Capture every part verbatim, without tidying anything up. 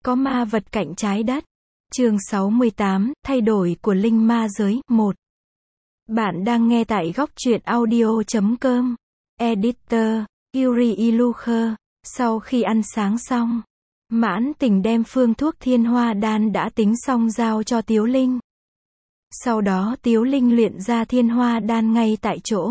Có ma vật cạnh trái đất. Chương sáu mươi tám, thay đổi của linh ma giới, một. Bạn đang nghe tại góc truyện audio chấm com. Editor, Yuri Ilucher. Sau khi ăn sáng xong, Mãn Tình đem phương thuốc thiên hoa đan đã tính xong giao cho Tiếu Linh. Sau đó Tiếu Linh luyện ra thiên hoa đan ngay tại chỗ.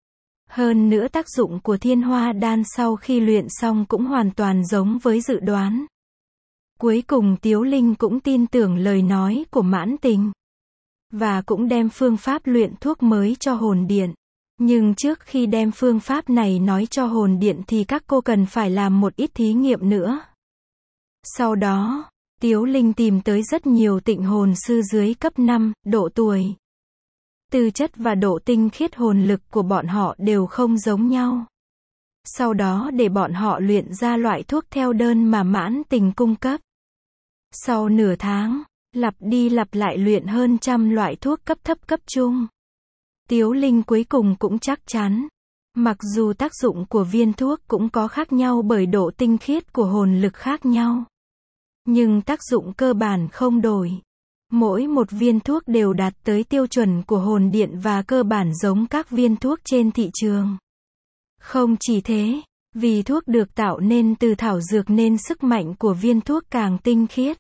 Hơn nữa tác dụng của thiên hoa đan sau khi luyện xong cũng hoàn toàn giống với dự đoán. Cuối cùng Tiếu Linh cũng tin tưởng lời nói của Mãn Tình. Và cũng đem phương pháp luyện thuốc mới cho hồn điện. Nhưng trước khi đem phương pháp này nói cho hồn điện thì các cô cần phải làm một ít thí nghiệm nữa. Sau đó, Tiếu Linh tìm tới rất nhiều tịnh hồn sư dưới cấp năm, độ tuổi. Tư chất và độ tinh khiết hồn lực của bọn họ đều không giống nhau. Sau đó để bọn họ luyện ra loại thuốc theo đơn mà Mãn Tình cung cấp. Sau nửa tháng, lặp đi lặp lại luyện hơn trăm loại thuốc cấp thấp cấp trung. Tiếu Linh cuối cùng cũng chắc chắn. Mặc dù tác dụng của viên thuốc cũng có khác nhau bởi độ tinh khiết của hồn lực khác nhau. Nhưng tác dụng cơ bản không đổi. Mỗi một viên thuốc đều đạt tới tiêu chuẩn của hồn điện và cơ bản giống các viên thuốc trên thị trường. Không chỉ thế, vì thuốc được tạo nên từ thảo dược nên sức mạnh của viên thuốc càng tinh khiết.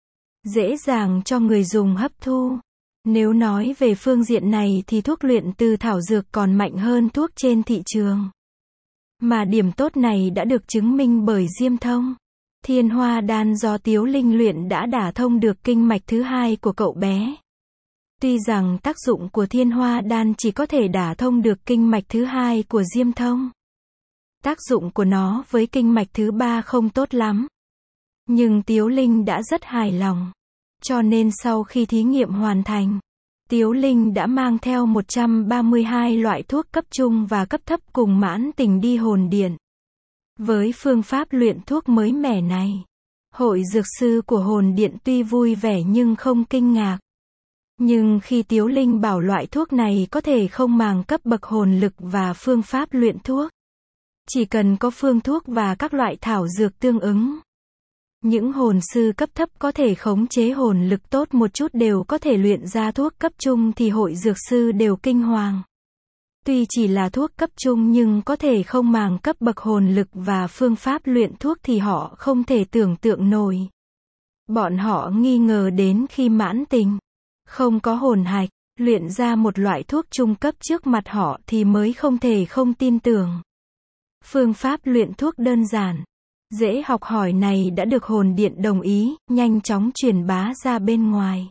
Dễ dàng cho người dùng hấp thu. Nếu nói về phương diện này thì thuốc luyện từ thảo dược còn mạnh hơn thuốc trên thị trường. Mà điểm tốt này đã được chứng minh bởi Diêm Thông. Thiên hoa đan do Tiếu Linh luyện đã đả thông được kinh mạch thứ hai của cậu bé. Tuy rằng tác dụng của thiên hoa đan chỉ có thể đả thông được kinh mạch thứ hai của Diêm Thông. Tác dụng của nó với kinh mạch thứ ba không tốt lắm. Nhưng Tiếu Linh đã rất hài lòng. Cho nên sau khi thí nghiệm hoàn thành, Tiếu Linh đã mang theo một trăm ba mươi hai loại thuốc cấp trung và cấp thấp cùng Mãn Tình đi hồn điện. Với phương pháp luyện thuốc mới mẻ này, hội dược sư của hồn điện tuy vui vẻ nhưng không kinh ngạc. Nhưng khi Tiếu Linh bảo loại thuốc này có thể không màng cấp bậc hồn lực và phương pháp luyện thuốc, chỉ cần có phương thuốc và các loại thảo dược tương ứng. Những hồn sư cấp thấp có thể khống chế hồn lực tốt một chút đều có thể luyện ra thuốc cấp trung thì hội dược sư đều kinh hoàng. Tuy chỉ là thuốc cấp trung nhưng có thể không màng cấp bậc hồn lực và phương pháp luyện thuốc thì họ không thể tưởng tượng nổi. Bọn họ nghi ngờ đến khi Mãn Tình không có hồn hạch, luyện ra một loại thuốc trung cấp trước mặt họ thì mới không thể không tin tưởng. Phương pháp luyện thuốc đơn giản, dễ học hỏi này đã được hồn điện đồng ý, nhanh chóng truyền bá ra bên ngoài.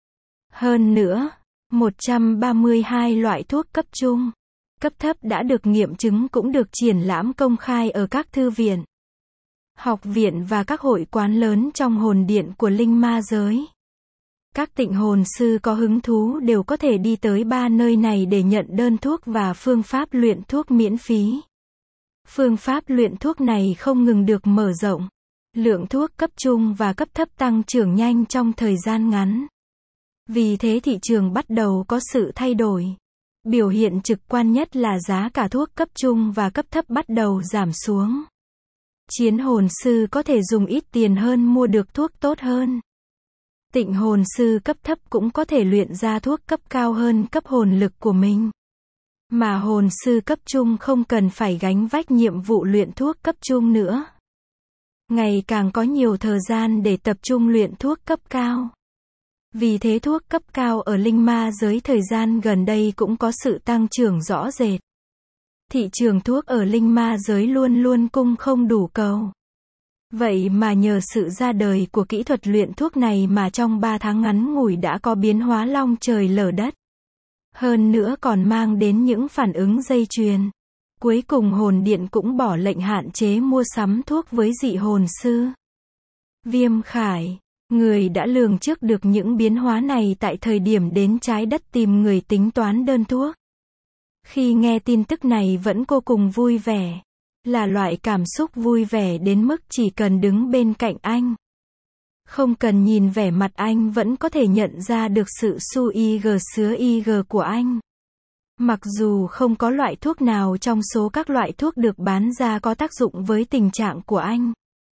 Hơn nữa, một trăm ba mươi hai loại thuốc cấp trung, cấp thấp đã được nghiệm chứng cũng được triển lãm công khai ở các thư viện, học viện và các hội quán lớn trong hồn điện của linh ma giới. Các tịnh hồn sư có hứng thú đều có thể đi tới ba nơi này để nhận đơn thuốc và phương pháp luyện thuốc miễn phí. Phương pháp luyện thuốc này không ngừng được mở rộng. Lượng thuốc cấp trung và cấp thấp tăng trưởng nhanh trong thời gian ngắn. Vì thế thị trường bắt đầu có sự thay đổi. Biểu hiện trực quan nhất là giá cả thuốc cấp trung và cấp thấp bắt đầu giảm xuống. Chiến hồn sư có thể dùng ít tiền hơn mua được thuốc tốt hơn. Tịnh hồn sư cấp thấp cũng có thể luyện ra thuốc cấp cao hơn cấp hồn lực của mình. Mà hồn sư cấp trung không cần phải gánh vác nhiệm vụ luyện thuốc cấp trung nữa. Ngày càng có nhiều thời gian để tập trung luyện thuốc cấp cao. Vì thế thuốc cấp cao ở linh ma giới thời gian gần đây cũng có sự tăng trưởng rõ rệt. Thị trường thuốc ở linh ma giới luôn luôn cung không đủ cầu. Vậy mà nhờ sự ra đời của kỹ thuật luyện thuốc này mà trong ba tháng ngắn ngủi đã có biến hóa long trời lở đất. Hơn nữa còn mang đến những phản ứng dây chuyền. Cuối cùng hồn điện cũng bỏ lệnh hạn chế mua sắm thuốc với dị hồn sư. Viêm Khải, người đã lường trước được những biến hóa này tại thời điểm đến trái đất tìm người tính toán đơn thuốc. Khi nghe tin tức này vẫn vô cùng vui vẻ. Là loại cảm xúc vui vẻ đến mức chỉ cần đứng bên cạnh anh. Không cần nhìn vẻ mặt anh vẫn có thể nhận ra được sự su ig sứa ig của anh. Mặc dù không có loại thuốc nào trong số các loại thuốc được bán ra có tác dụng với tình trạng của anh.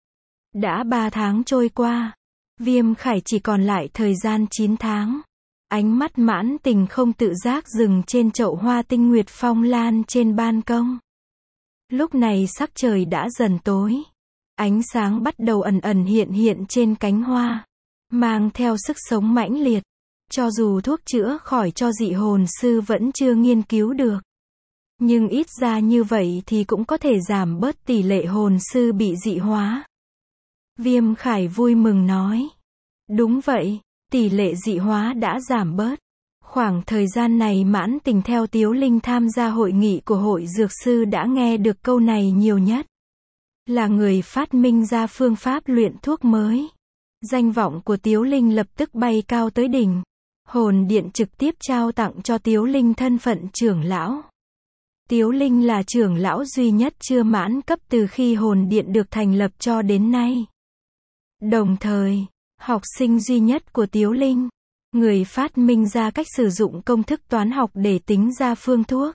Đã ba tháng trôi qua. Viêm Khải chỉ còn lại thời gian chín tháng. Ánh mắt Mãn Tình không tự giác dừng trên chậu hoa tinh nguyệt phong lan trên ban công. Lúc này sắc trời đã dần tối. Ánh sáng bắt đầu ẩn ẩn hiện hiện trên cánh hoa, mang theo sức sống mãnh liệt. Cho dù thuốc chữa khỏi cho dị hồn sư vẫn chưa nghiên cứu được, nhưng ít ra như vậy thì cũng có thể giảm bớt tỷ lệ hồn sư bị dị hóa. Viêm Khải vui mừng nói. Đúng vậy, tỷ lệ dị hóa đã giảm bớt. Khoảng thời gian này Mãn Tình theo Tiếu Linh tham gia hội nghị của hội dược sư đã nghe được câu này nhiều nhất. Là người phát minh ra phương pháp luyện thuốc mới. Danh vọng của Tiếu Linh lập tức bay cao tới đỉnh. Hồn điện trực tiếp trao tặng cho Tiếu Linh thân phận trưởng lão. Tiếu Linh là trưởng lão duy nhất chưa mãn cấp từ khi hồn điện được thành lập cho đến nay. Đồng thời, học sinh duy nhất của Tiếu Linh, người phát minh ra cách sử dụng công thức toán học để tính ra phương thuốc.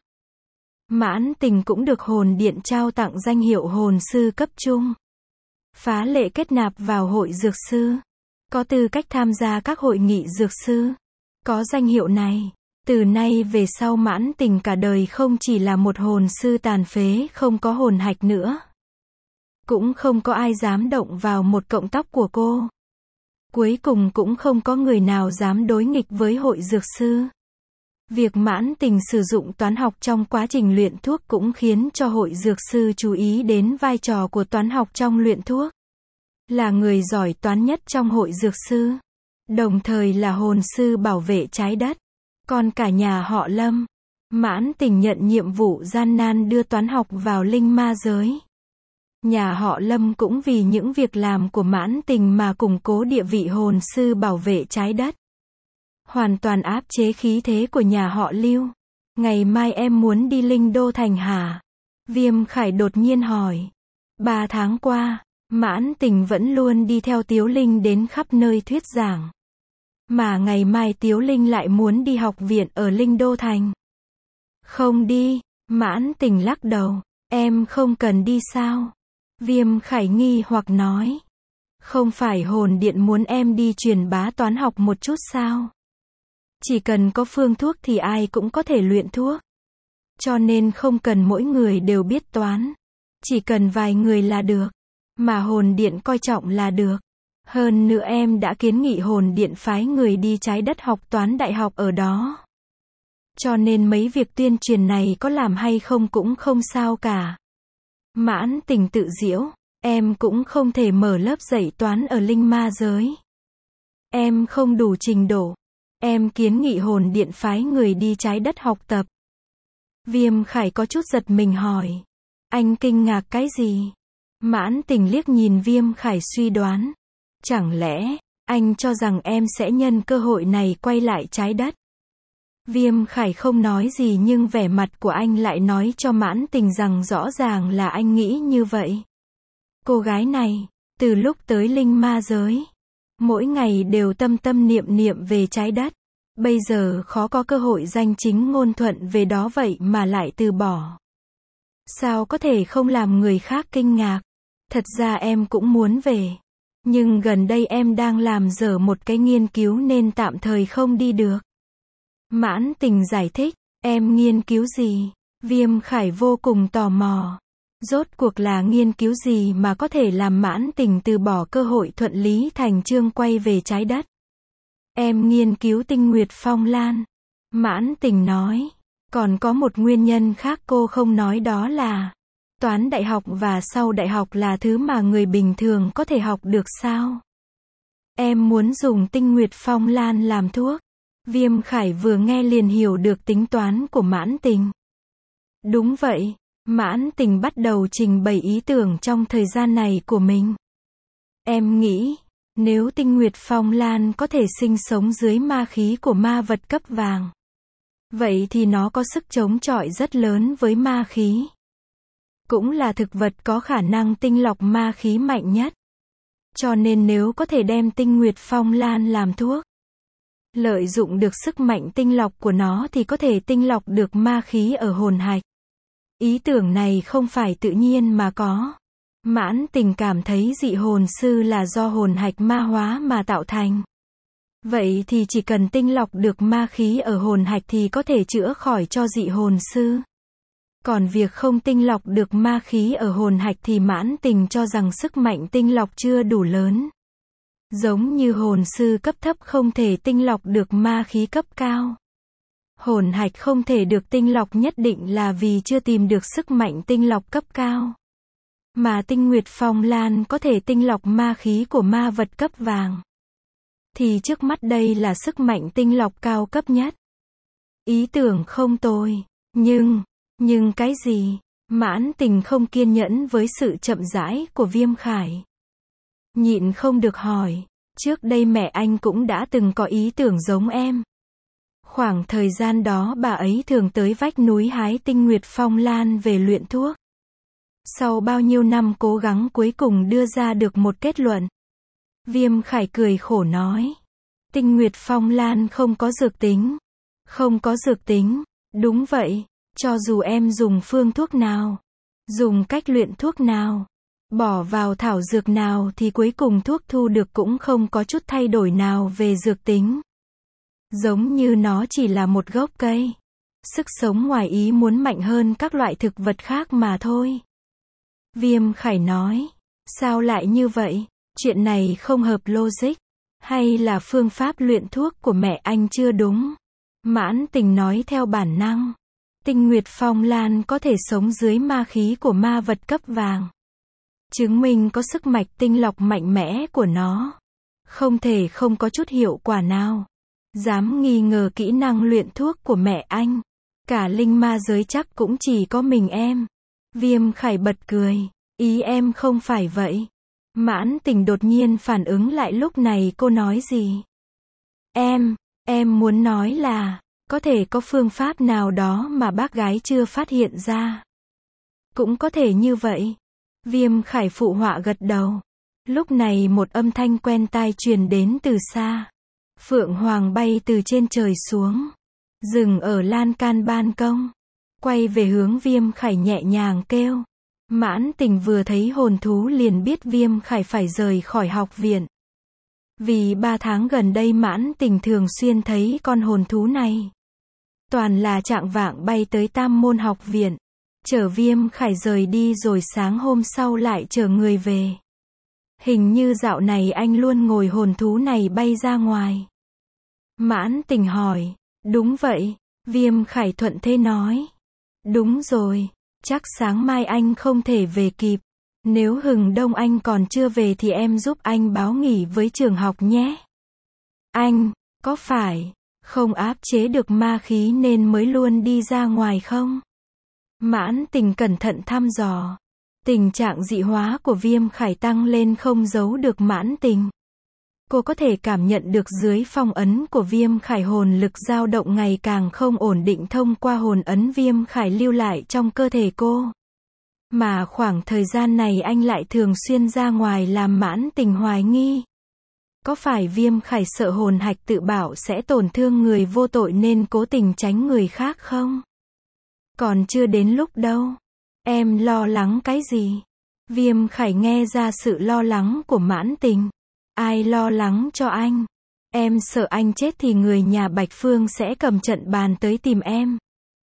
Mãn Tình cũng được hồn điện trao tặng danh hiệu hồn sư cấp trung. Phá lệ kết nạp vào hội dược sư. Có tư cách tham gia các hội nghị dược sư. Có danh hiệu này, từ nay về sau Mãn Tình cả đời không chỉ là một hồn sư tàn phế không có hồn hạch nữa. Cũng không có ai dám động vào một cọng tóc của cô. Cuối cùng cũng không có người nào dám đối nghịch với hội dược sư. Việc Mãn Tình sử dụng toán học trong quá trình luyện thuốc cũng khiến cho hội dược sư chú ý đến vai trò của toán học trong luyện thuốc. Là người giỏi toán nhất trong hội dược sư. Đồng thời là hồn sư bảo vệ trái đất. Còn cả nhà họ Lâm, Mãn Tình nhận nhiệm vụ gian nan đưa toán học vào linh ma giới. Nhà họ Lâm cũng vì những việc làm của Mãn Tình mà củng cố địa vị hồn sư bảo vệ trái đất. Hoàn toàn áp chế khí thế của nhà họ Lưu. Ngày mai em muốn đi Linh Đô Thành hả? Viêm Khải đột nhiên hỏi. Ba tháng qua, Mãn Tình vẫn luôn đi theo Tiếu Linh đến khắp nơi thuyết giảng. Mà ngày mai Tiếu Linh lại muốn đi học viện ở Linh Đô Thành. Không đi, Mãn Tình lắc đầu. Em không cần đi sao? Viêm Khải nghi hoặc nói. Không phải hồn điện muốn em đi truyền bá toán học một chút sao? Chỉ cần có phương thuốc thì ai cũng có thể luyện thuốc. Cho nên không cần mỗi người đều biết toán. Chỉ cần vài người là được. Mà hồn điện coi trọng là được. Hơn nữa em đã kiến nghị hồn điện phái người đi trái đất học toán đại học ở đó. Cho nên mấy việc tuyên truyền này có làm hay không cũng không sao cả. Mãn Tình tự giễu. Em cũng không thể mở lớp dạy toán ở linh ma giới. Em không đủ trình độ. Em kiến nghị hồn điện phái người đi trái đất học tập. Viêm Khải có chút giật mình hỏi. Anh kinh ngạc cái gì? Mãn Tình liếc nhìn Viêm Khải suy đoán. Chẳng lẽ, anh cho rằng em sẽ nhân cơ hội này quay lại trái đất? Viêm Khải không nói gì nhưng vẻ mặt của anh lại nói cho Mãn Tình rằng rõ ràng là anh nghĩ như vậy. Cô gái này, từ lúc tới linh ma giới, mỗi ngày đều tâm tâm niệm niệm về trái đất. Bây giờ khó có cơ hội danh chính ngôn thuận về đó vậy mà lại từ bỏ. Sao có thể không làm người khác kinh ngạc? Thật ra em cũng muốn về. Nhưng gần đây em đang làm dở một cái nghiên cứu nên tạm thời không đi được. Mãn Tình giải thích. Em nghiên cứu gì? Viêm Khải vô cùng tò mò. Rốt cuộc là nghiên cứu gì mà có thể làm Mãn Tình từ bỏ cơ hội thuận lý thành chương quay về trái đất? Em nghiên cứu tinh nguyệt phong lan. Mãn Tình nói. Còn có một nguyên nhân khác cô không nói, đó là toán đại học và sau đại học là thứ mà người bình thường có thể học được sao? Em muốn dùng tinh nguyệt phong lan làm thuốc. Viêm Khải vừa nghe liền hiểu được tính toán của Mãn Tình. Đúng vậy. Mãn Tình bắt đầu trình bày ý tưởng trong thời gian này của mình. Em nghĩ, nếu tinh nguyệt phong lan có thể sinh sống dưới ma khí của ma vật cấp vàng, vậy thì nó có sức chống chọi rất lớn với ma khí. Cũng là thực vật có khả năng tinh lọc ma khí mạnh nhất. Cho nên nếu có thể đem tinh nguyệt phong lan làm thuốc, lợi dụng được sức mạnh tinh lọc của nó thì có thể tinh lọc được ma khí ở hồn hạch. Ý tưởng này không phải tự nhiên mà có, Mãn Tình cảm thấy dị hồn sư là do hồn hạch ma hóa mà tạo thành. Vậy thì chỉ cần tinh lọc được ma khí ở hồn hạch thì có thể chữa khỏi cho dị hồn sư. Còn việc không tinh lọc được ma khí ở hồn hạch thì Mãn Tình cho rằng sức mạnh tinh lọc chưa đủ lớn. Giống như hồn sư cấp thấp không thể tinh lọc được ma khí cấp cao. Hồn hạch không thể được tinh lọc nhất định là vì chưa tìm được sức mạnh tinh lọc cấp cao. Mà Tinh Nguyệt Phong Lan có thể tinh lọc ma khí của ma vật cấp vàng. Thì trước mắt đây là sức mạnh tinh lọc cao cấp nhất. Ý tưởng không tồi. Nhưng, nhưng cái gì? Mãn Tình không kiên nhẫn với sự chậm rãi của Viêm Khải. Nhịn không được hỏi. Trước đây mẹ anh cũng đã từng có ý tưởng giống em. Khoảng thời gian đó bà ấy thường tới vách núi hái Tinh Nguyệt Phong Lan về luyện thuốc. Sau bao nhiêu năm cố gắng cuối cùng đưa ra được một kết luận. Viêm Khải cười khổ nói. Tinh Nguyệt Phong Lan không có dược tính. Không có dược tính. Đúng vậy. Cho dù em dùng phương thuốc nào, dùng cách luyện thuốc nào, bỏ vào thảo dược nào thì cuối cùng thuốc thu được cũng không có chút thay đổi nào về dược tính. Giống như nó chỉ là một gốc cây. Sức sống ngoài ý muốn mạnh hơn các loại thực vật khác mà thôi. Viêm Khải nói. Sao lại như vậy? Chuyện này không hợp logic. Hay là phương pháp luyện thuốc của mẹ anh chưa đúng? Mãn Tình nói theo bản năng. Tinh Nguyệt Phong Lan có thể sống dưới ma khí của ma vật cấp vàng. Chứng minh có sức mạch tinh lọc mạnh mẽ của nó. Không thể không có chút hiệu quả nào. Dám nghi ngờ kỹ năng luyện thuốc của mẹ anh. Cả linh ma giới chắc cũng chỉ có mình em. Viêm Khải bật cười. Ý em không phải vậy. Mãn Tình đột nhiên phản ứng lại lúc này cô nói gì. Em, em muốn nói là, có thể có phương pháp nào đó mà bác gái chưa phát hiện ra. Cũng có thể như vậy. Viêm Khải phụ họa gật đầu. Lúc này một âm thanh quen tai truyền đến từ xa. Phượng Hoàng bay từ trên trời xuống. Dừng ở lan can ban công. Quay về hướng Viêm Khải nhẹ nhàng kêu. Mãn Tình vừa thấy hồn thú liền biết Viêm Khải phải rời khỏi học viện. Vì ba tháng gần đây Mãn Tình thường xuyên thấy con hồn thú này. Toàn là trạng vạng bay tới Tam Môn học viện. Chở Viêm Khải rời đi rồi sáng hôm sau lại chở người về. Hình như dạo này anh luôn ngồi hồn thú này bay ra ngoài. Mãn Tình hỏi. Đúng vậy. Viêm Khải thuận thế nói. Đúng rồi. Chắc sáng mai anh không thể về kịp. Nếu Hừng Đông anh còn chưa về thì em giúp anh báo nghỉ với trường học nhé. Anh, có phải không áp chế được ma khí nên mới luôn đi ra ngoài không? Mãn Tình cẩn thận thăm dò. Tình trạng dị hóa của Viêm Khải tăng lên không giấu được Mãn Tình. Cô có thể cảm nhận được dưới phong ấn của Viêm Khải hồn lực dao động ngày càng không ổn định thông qua hồn ấn Viêm Khải lưu lại trong cơ thể cô. Mà khoảng thời gian này anh lại thường xuyên ra ngoài làm Mãn Tình hoài nghi. Có phải Viêm Khải sợ hồn hạch tự bảo sẽ tổn thương người vô tội nên cố tình tránh người khác không? Còn chưa đến lúc đâu. Em lo lắng cái gì? Viêm Khải nghe ra sự lo lắng của Mãn Tình. Ai lo lắng cho anh? Em sợ anh chết thì người nhà Bạch Phương sẽ cầm trận bàn tới tìm em.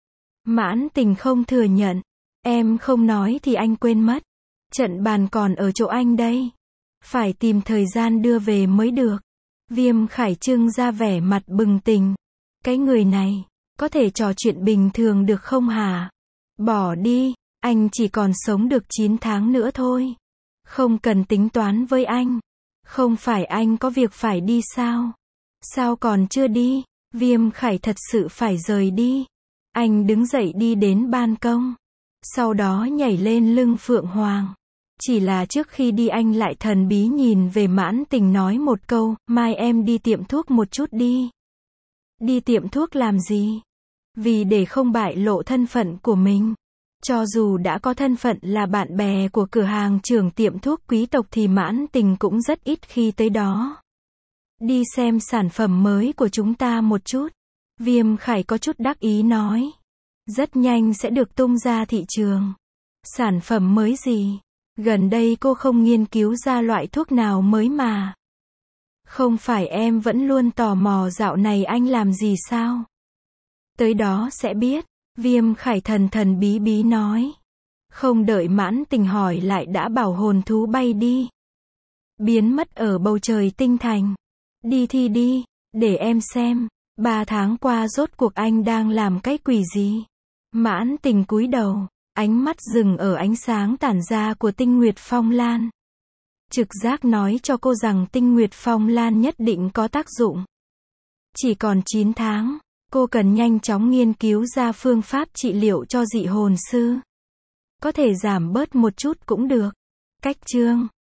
Mãn Tình không thừa nhận. Em không nói thì anh quên mất. Trận bàn còn ở chỗ anh đây. Phải tìm thời gian đưa về mới được. Viêm Khải trưng ra vẻ mặt bừng tỉnh. Cái người này, có thể trò chuyện bình thường được không hả? Bỏ đi, anh chỉ còn sống được chín tháng nữa thôi. Không cần tính toán với anh. Không phải anh có việc phải đi sao? Sao còn chưa đi? Viêm Khải thật sự phải rời đi. Anh đứng dậy đi đến ban công. Sau đó nhảy lên lưng Phượng Hoàng. Chỉ là trước khi đi anh lại thần bí nhìn về Mãn Tình nói một câu, mai em đi tiệm thuốc một chút đi. Đi tiệm thuốc làm gì? Vì để không bại lộ thân phận của mình. Cho dù đã có thân phận là bạn bè của cửa hàng trưởng tiệm thuốc quý tộc thì Mãn Tình cũng rất ít khi tới đó. Đi xem sản phẩm mới của chúng ta một chút. Viêm Khải có chút đắc ý nói. Rất nhanh sẽ được tung ra thị trường. Sản phẩm mới gì? Gần đây cô không nghiên cứu ra loại thuốc nào mới mà. Không phải em vẫn luôn tò mò dạo này anh làm gì sao? Tới đó sẽ biết. Viêm Khải thần thần bí bí nói. Không đợi Mãn Tình hỏi lại đã bảo hồn thú bay đi. Biến mất ở bầu trời tinh thành. Đi thì đi, để em xem. Ba tháng qua rốt cuộc anh đang làm cái quỷ gì? Mãn Tình cúi đầu, ánh mắt dừng ở ánh sáng tản ra của tinh nguyệt phong lan. Trực giác nói cho cô rằng tinh nguyệt phong lan nhất định có tác dụng. Chỉ còn chín tháng, cô cần nhanh chóng nghiên cứu ra phương pháp trị liệu cho dị hồn sư. Có thể giảm bớt một chút cũng được. Cách chương